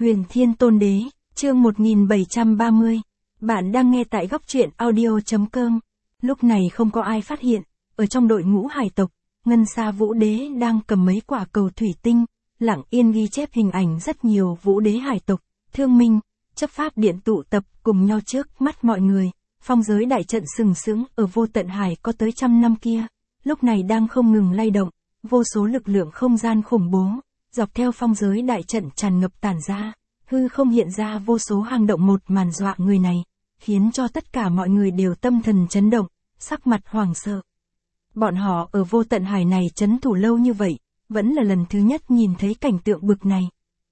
Huyền Thiên Tôn Đế, chương 1730. Bạn đang nghe tại góc truyện audio.com. Lúc này không có ai phát hiện, ở trong đội ngũ hải tộc, Ngân Sa Vũ Đế đang cầm mấy quả cầu thủy tinh, lặng yên ghi chép hình ảnh rất nhiều Vũ Đế hải tộc, thương minh, chấp pháp điện tụ tập cùng nhau trước mắt mọi người. Phong giới đại trận sừng sững ở vô tận hải có tới 100 năm kia, lúc này đang không ngừng lay động, vô số lực lượng không gian khủng bố, dọc theo phong giới đại trận tràn ngập tản ra, hư không hiện ra vô số hang động một màn dọa người này, khiến cho tất cả mọi người đều tâm thần chấn động, sắc mặt hoảng sợ. Bọn họ ở vô tận hải này trấn thủ lâu như vậy, vẫn là lần thứ nhất nhìn thấy cảnh tượng bực này.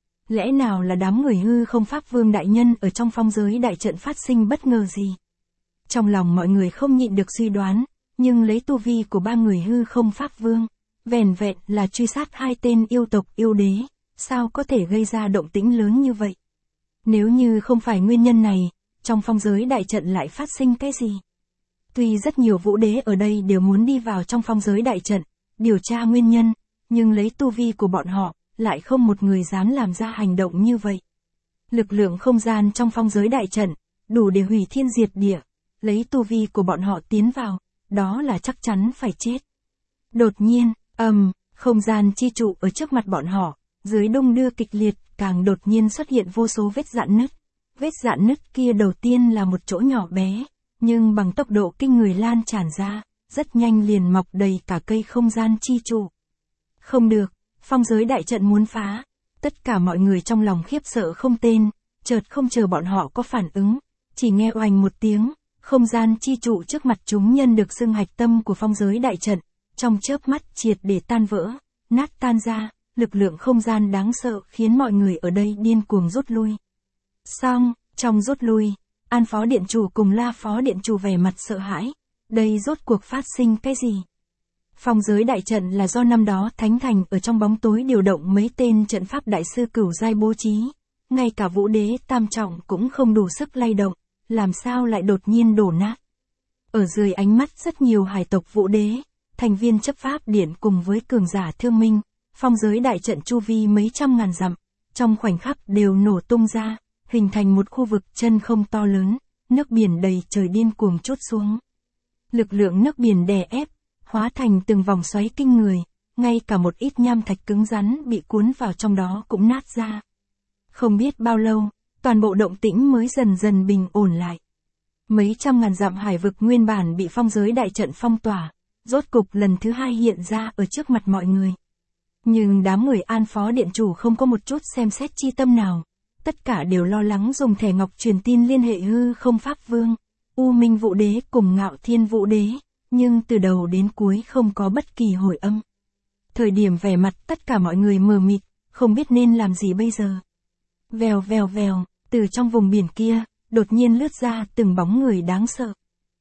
Lẽ nào là đám người hư không pháp vương đại nhân ở trong phong giới đại trận phát sinh bất ngờ gì? Trong lòng mọi người không nhịn được suy đoán, nhưng lấy tu vi của ba người hư không pháp vương, vẻn vẹn là truy sát hai tên yêu tộc yêu đế, sao có thể gây ra động tĩnh lớn như vậy? Nếu như không phải nguyên nhân này, trong phong giới đại trận lại phát sinh cái gì? Tuy rất nhiều vũ đế ở đây đều muốn đi vào trong phong giới đại trận, điều tra nguyên nhân, nhưng lấy tu vi của bọn họ, lại không một người dám làm ra hành động như vậy. Lực lượng không gian trong phong giới đại trận, đủ để hủy thiên diệt địa, lấy tu vi của bọn họ tiến vào, đó là chắc chắn phải chết. Đột nhiên, không gian chi trụ ở trước mặt bọn họ, dưới đung đưa kịch liệt, càng đột nhiên xuất hiện vô số vết rạn nứt. Vết rạn nứt kia đầu tiên là một chỗ nhỏ bé, nhưng bằng tốc độ kinh người lan tràn ra, rất nhanh liền mọc đầy cả cây không gian chi trụ. Không được, phong giới đại trận muốn phá. Tất cả mọi người trong lòng khiếp sợ không tên, chợt không chờ bọn họ có phản ứng, chỉ nghe oành một tiếng, không gian chi trụ trước mặt chúng nhân được xưng hạch tâm của phong giới đại trận, trong chớp mắt triệt để tan vỡ, nát tan ra, lực lượng không gian đáng sợ khiến mọi người ở đây điên cuồng rút lui. Xong, trong rút lui, An Phó Điện Chủ cùng La Phó Điện Chủ vẻ mặt sợ hãi, đây rốt cuộc phát sinh cái gì? Phong giới đại trận là do năm đó Thánh Thành ở trong bóng tối điều động mấy tên trận pháp đại sư cửu giai bố trí, ngay cả Vũ Đế tam trọng cũng không đủ sức lay động, làm sao lại đột nhiên đổ nát? Ở dưới ánh mắt rất nhiều hải tộc Vũ Đế, thành viên chấp pháp điện cùng với cường giả thương minh, phong giới đại trận chu vi mấy trăm ngàn dặm, trong khoảnh khắc đều nổ tung ra, hình thành một khu vực chân không to lớn, nước biển đầy trời điên cuồng trút xuống. Lực lượng nước biển đè ép, hóa thành từng vòng xoáy kinh người, ngay cả một ít nham thạch cứng rắn bị cuốn vào trong đó cũng nát ra. Không biết bao lâu, toàn bộ động tĩnh mới dần dần bình ổn lại. Mấy trăm ngàn dặm hải vực nguyên bản bị phong giới đại trận phong tỏa, rốt cục lần thứ hai hiện ra ở trước mặt mọi người. Nhưng đám người An Phó Điện Chủ không có một chút xem xét chi tâm nào, tất cả đều lo lắng dùng thẻ ngọc truyền tin liên hệ hư không pháp vương, U Minh Vũ Đế cùng Ngạo Thiên Vũ Đế, nhưng từ đầu đến cuối không có bất kỳ hồi âm. Thời điểm vẻ mặt tất cả mọi người mờ mịt, không biết nên làm gì bây giờ. Vèo vèo vèo, từ trong vùng biển kia, đột nhiên lướt ra từng bóng người đáng sợ.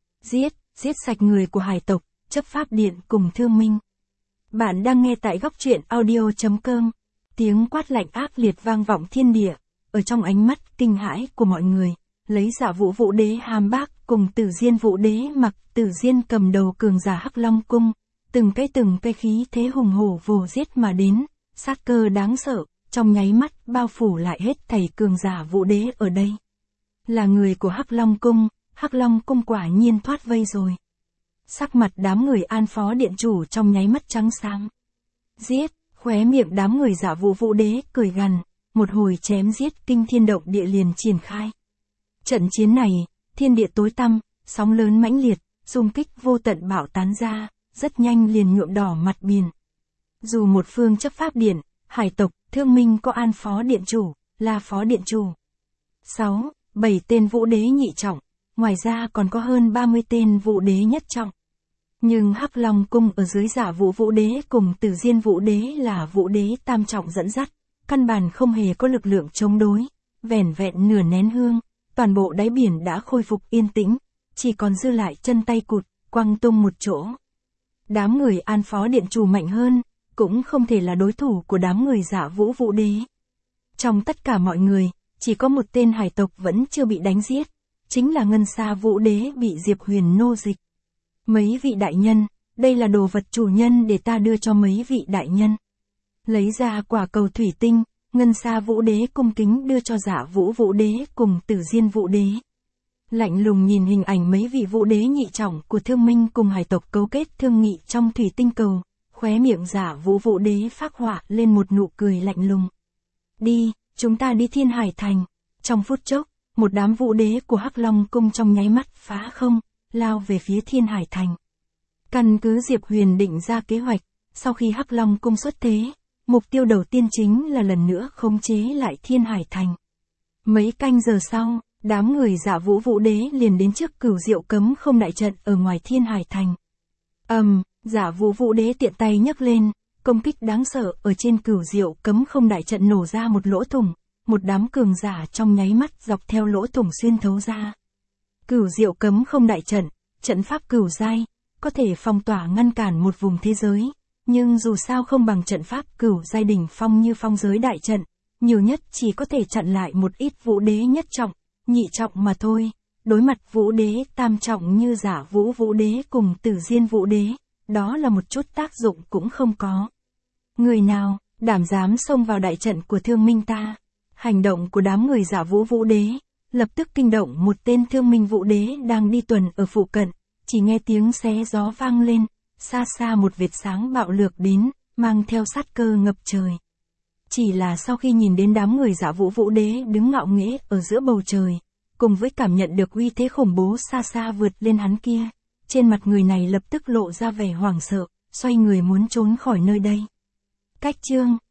Giết sạch người của hải tộc, chấp pháp điện cùng thương minh. Bạn đang nghe tại góc truyện audio.com. Tiếng quát lạnh ác liệt vang vọng thiên địa, ở trong ánh mắt kinh hãi của mọi người, lấy Dạ Vũ Vũ Đế Hàm Bác cùng Tử Diên Vũ Đế Mặc Tử Diên cầm đầu cường giả Hắc Long Cung, từng cây khí thế hùng hổ vồ giết mà đến, sát cơ đáng sợ, trong nháy mắt bao phủ lại hết thảy cường giả Vũ Đế ở đây. Là người của Hắc Long Cung quả nhiên thoát vây rồi. Sắc mặt đám người An Phó Điện Chủ trong nháy mắt trắng xám. Giết, khóe miệng đám người Dạ Vũ Vũ Đế cười gằn, một hồi chém giết kinh thiên động địa liền triển khai. Trận chiến này, thiên địa tối tăm, sóng lớn mãnh liệt, xung kích vô tận bạo tán ra, rất nhanh liền nhuộm đỏ mặt biển. Dù một phương chấp pháp điện, hải tộc, thương minh có An Phó Điện Chủ, La Phó Điện Chủ, 7 tên Vũ Đế nhị trọng, ngoài ra còn có hơn 30 tên Vũ Đế nhất trọng. Nhưng Hắc Long Cung ở dưới Dạ Vũ Vũ Đế cùng Tử Diên Vũ Đế là Vũ Đế tam trọng dẫn dắt, căn bản không hề có lực lượng chống đối, vẻn vẹn nửa nén hương, toàn bộ đáy biển đã khôi phục yên tĩnh, chỉ còn dư lại chân tay cụt, quăng tung một chỗ. Đám người An Phó Điện Chủ mạnh hơn, cũng không thể là đối thủ của đám người Dạ Vũ Vũ Đế. Trong tất cả mọi người, chỉ có một tên hải tộc vẫn chưa bị đánh giết, chính là Ngân Sa Vũ Đế bị Diệp Huyền nô dịch. Mấy vị đại nhân, đây là đồ vật chủ nhân để ta đưa cho mấy vị đại nhân. Lấy ra quả cầu thủy tinh, Ngân Sa Vũ Đế cung kính đưa cho Giả Vũ Vũ Đế cùng Tử Diên Vũ Đế. Lạnh lùng nhìn hình ảnh mấy vị vũ đế nhị trọng của Thương Minh cùng hải tộc cấu kết thương nghị trong thủy tinh cầu, khóe miệng Giả Vũ Vũ Đế phác họa lên một nụ cười lạnh lùng. Đi, chúng ta đi Thiên Hải Thành. Trong phút chốc, một đám vũ đế của Hắc Long cung trong nháy mắt phá không, lao về phía Thiên Hải Thành. Căn cứ Diệp Huyền định ra kế hoạch, sau khi Hắc Long cung xuất thế, mục tiêu đầu tiên chính là lần nữa khống chế lại Thiên Hải Thành. Mấy canh giờ sau, đám người Giả Vũ Vũ Đế liền đến trước Cửu Diệu Cấm Không đại trận ở ngoài Thiên Hải Thành. Giả Vũ Vũ Đế tiện tay nhấc lên, công kích đáng sợ ở trên Cửu Diệu Cấm Không đại trận nổ ra một lỗ thủng, một đám cường giả trong nháy mắt dọc theo lỗ thủng xuyên thấu ra. Cửu Diệu Cấm Không đại trận, trận pháp cửu giai, có thể phong tỏa ngăn cản một vùng thế giới, nhưng dù sao không bằng trận pháp cửu giai đỉnh phong như phong giới đại trận, nhiều nhất chỉ có thể chặn lại một ít vũ đế nhất trọng, nhị trọng mà thôi. Đối mặt vũ đế tam trọng như Giả Vũ Vũ Đế cùng Tử Diên Vũ Đế, đó là một chút tác dụng cũng không có. Người nào đảm dám xông vào đại trận của Thương Minh ta? Hành động của đám người Giả Vũ Vũ Đế lập tức kinh động một tên Thương Minh Vũ Đế đang đi tuần ở phụ cận, chỉ nghe tiếng xé gió vang lên, xa xa một vệt sáng bạo lược đến, mang theo sát cơ ngập trời. Chỉ là sau khi nhìn đến đám người Giả Vũ Vũ Đế đứng ngạo nghễ ở giữa bầu trời, cùng với cảm nhận được uy thế khủng bố xa xa vượt lên hắn kia, trên mặt người này lập tức lộ ra vẻ hoảng sợ, xoay người muốn trốn khỏi nơi đây. Cách chương